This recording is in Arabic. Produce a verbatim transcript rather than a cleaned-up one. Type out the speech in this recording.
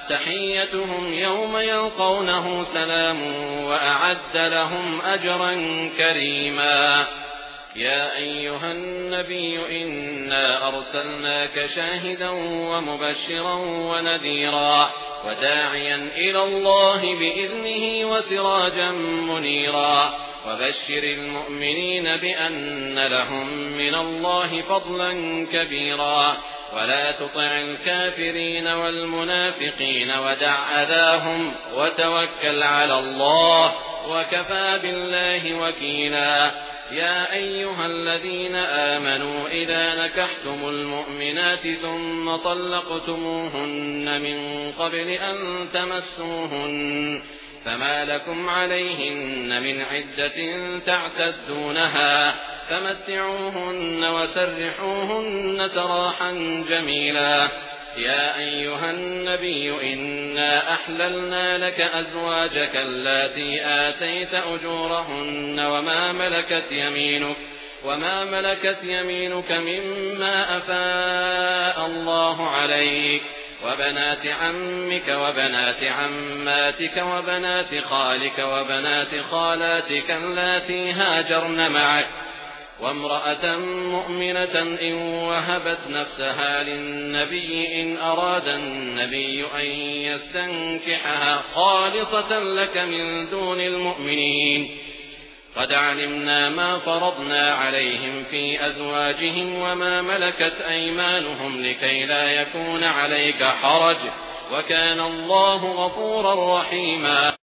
تحيتهم يوم يلقونه سلام وأعد لهم أجرا كريما. يا أيها النبي إنا أرسلناك شاهدا ومبشرا ونذيرا وداعيا إلى الله بإذنه وسراجا منيرا وبشر المؤمنين بأن لهم من الله فضلا كبيرا ولا تطع الكافرين والمنافقين ودع أذاهم وتوكل على الله وكفى بالله وكيلا. يا أيها الذين آمنوا إذا نكحتم المؤمنات ثم طلقتموهن من قبل أن تمسوهن فما لكم عليهن من عدة تعتدونها فمتعوهن وسرحوهن سراحا جميلا. يا أيها النبي إنا أحللنا لك أزواجك اللاتي آتيت أجورهن وما ملكت يمينك وما ملكت يمينك مما أفاء الله عليك وبنات عمك وبنات عماتك وبنات خالك وبنات خالاتك اللاتي هاجرن معك وامرأة مؤمنة إن وهبت نفسها للنبي إن أراد النبي أن يستنكحها خالصة لك من دون المؤمنين. قد علمنا ما فرضنا عليهم في أزواجهم وما ملكت أيمانهم لكي لا يكون عليك حرج وكان الله غفورا رحيما.